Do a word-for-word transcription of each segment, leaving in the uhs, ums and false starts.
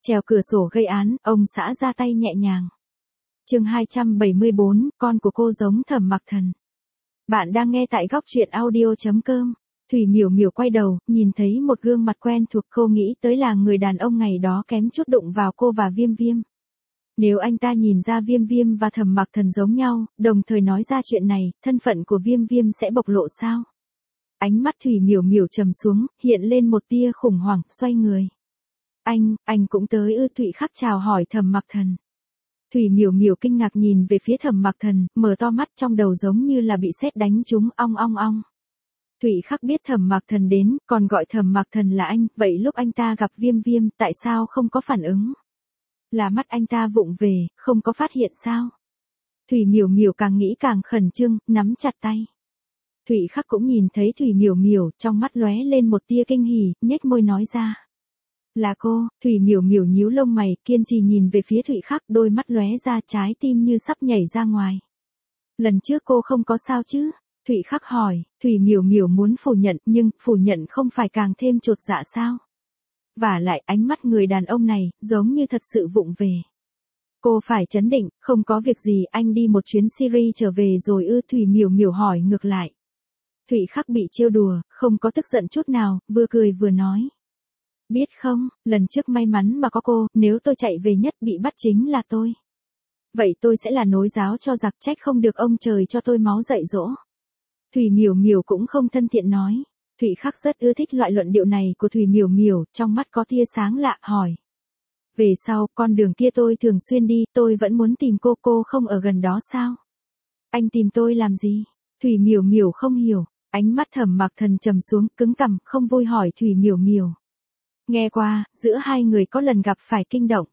Trèo cửa sổ gây án, ông xã ra tay nhẹ nhàng. Chương hai trăm bảy mươi bốn, con của cô giống Thẩm Mặc Thần. Bạn đang nghe tại góc truyện audio chấm com. Thủy Miểu Miểu quay đầu, nhìn thấy một gương mặt quen thuộc, cô nghĩ tới là người đàn ông ngày đó kém chút đụng vào cô và Viêm Viêm. Nếu anh ta nhìn ra Viêm Viêm và Thẩm Mặc Thần giống nhau, đồng thời nói ra chuyện này, thân phận của Viêm Viêm sẽ bộc lộ sao? Ánh mắt Thủy Miểu Miểu trầm xuống, hiện lên một tia khủng hoảng, xoay người. Anh, anh cũng tới ư? Thụy Khắc chào hỏi Thẩm Mặc Thần. Thủy Miểu Miểu kinh ngạc nhìn về phía Thẩm Mặc Thần, mở to mắt trong đầu giống như là bị sét đánh trúng, ong ong ong. Thụy Khắc biết Thẩm Mặc Thần đến, còn gọi Thẩm Mặc Thần là anh, vậy lúc anh ta gặp Viêm Viêm, tại sao không có phản ứng? Là mắt anh ta vụng về, không có phát hiện sao? Thủy Miểu Miểu càng nghĩ càng khẩn trương, nắm chặt tay. Thụy Khắc cũng nhìn thấy Thủy Miểu Miểu, trong mắt lóe lên một tia kinh hỉ, nhếch môi nói ra. Là cô. Thủy Miểu Miểu nhíu lông mày, kiên trì nhìn về phía Thụy Khắc, đôi mắt lóe ra, trái tim như sắp nhảy ra ngoài. Lần trước cô không có sao chứ? Thụy Khắc hỏi. Thủy Miểu Miểu muốn phủ nhận, nhưng phủ nhận không phải càng thêm chột dạ sao? Vả lại ánh mắt người đàn ông này, giống như thật sự vụng về. Cô phải trấn định, không có việc gì, anh đi một chuyến Syria trở về rồi ư? Thủy Miểu Miểu hỏi ngược lại. Thụy Khắc bị trêu đùa, không có tức giận chút nào, vừa cười vừa nói. Biết không, lần trước may mắn mà có cô, nếu tôi chạy về nhất bị bắt chính là tôi. Vậy tôi sẽ là nối giáo cho giặc, trách không được ông trời cho tôi máu dạy dỗ. Thủy Miểu Miểu cũng không thân thiện nói. Thụy Khắc rất ưa thích loại luận điệu này của Thủy Miểu Miểu, trong mắt có tia sáng lạ, hỏi. Về sau, con đường kia tôi thường xuyên đi, tôi vẫn muốn tìm cô, cô không ở gần đó sao? Anh tìm tôi làm gì? Thủy Miểu Miểu không hiểu, ánh mắt Thẩm Mặc Thần trầm xuống, cứng cằm, không vui hỏi Thủy Miểu Miểu. Nghe qua, giữa hai người có lần gặp phải kinh động.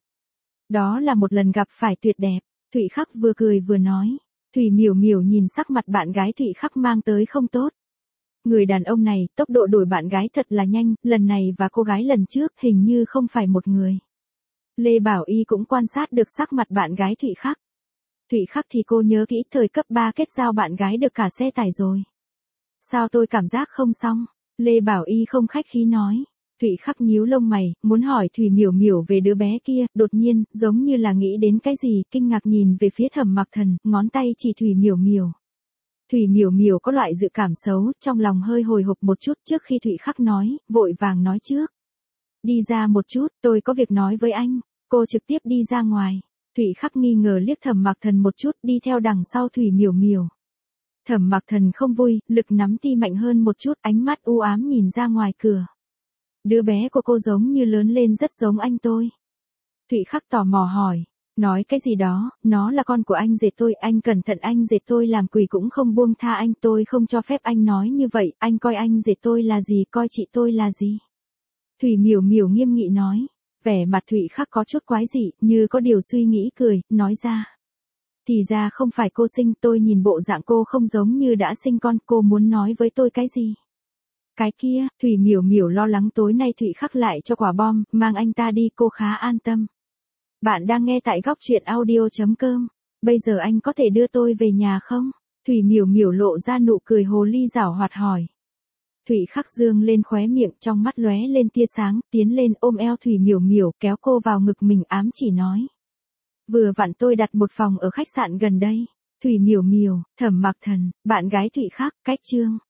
Đó là một lần gặp phải tuyệt đẹp. Thụy Khắc vừa cười vừa nói. Thủy Miểu Miểu nhìn sắc mặt bạn gái Thụy Khắc mang tới không tốt. Người đàn ông này, tốc độ đổi bạn gái thật là nhanh, lần này và cô gái lần trước hình như không phải một người. Lê Bảo Y cũng quan sát được sắc mặt bạn gái Thụy Khắc. Thụy Khắc thì cô nhớ kỹ thời cấp ba kết giao bạn gái được cả xe tải rồi. Sao tôi cảm giác không xong? Lê Bảo Y không khách khí nói. Thụy Khắc nhíu lông mày, muốn hỏi Thủy Miểu Miểu về đứa bé kia, đột nhiên, giống như là nghĩ đến cái gì, kinh ngạc nhìn về phía Thẩm Mặc Thần, ngón tay chỉ Thủy Miểu Miểu. Thủy Miểu Miểu có loại dự cảm xấu, trong lòng hơi hồi hộp một chút trước khi Thụy Khắc nói, vội vàng nói trước. Đi ra một chút, tôi có việc nói với anh. Cô trực tiếp đi ra ngoài. Thụy Khắc nghi ngờ liếc Thẩm Mặc Thần một chút, đi theo đằng sau Thủy Miểu Miểu. Thẩm Mặc Thần không vui, lực nắm ti mạnh hơn một chút, ánh mắt u ám nhìn ra ngoài cửa. Đứa bé của cô giống như lớn lên rất giống anh tôi. Thụy Khắc tò mò hỏi. Nói cái gì đó, nó là con của anh rể tôi, anh cẩn thận, anh rể tôi làm quỷ cũng không buông tha anh, tôi không cho phép anh nói như vậy, anh coi anh rể tôi là gì, coi chị tôi là gì. Thủy Miểu Miểu nghiêm nghị nói. Vẻ mặt Thụy Khắc có chút quái dị, như có điều suy nghĩ cười, nói ra. Thì ra không phải cô sinh, tôi nhìn bộ dạng cô không giống như đã sinh con, cô muốn nói với tôi cái gì? Cái kia, Thủy Miểu Miểu lo lắng tối nay Thụy Khắc lại cho quả bom, mang anh ta đi, cô khá an tâm. Bạn đang nghe tại góc truyện audio chấm com. Bây giờ anh có thể đưa tôi về nhà không? Thủy Miểu Miểu lộ ra nụ cười hồ ly giảo hoạt hỏi. Thụy Khắc dương lên khóe miệng, trong mắt lóe lên tia sáng, tiến lên ôm eo Thủy Miểu Miểu, kéo cô vào ngực mình, ám chỉ nói. Vừa vặn tôi đặt một phòng ở khách sạn gần đây. Thủy Miểu Miểu, Thẩm Mặc Thần, bạn gái Thụy Khắc, cách chương.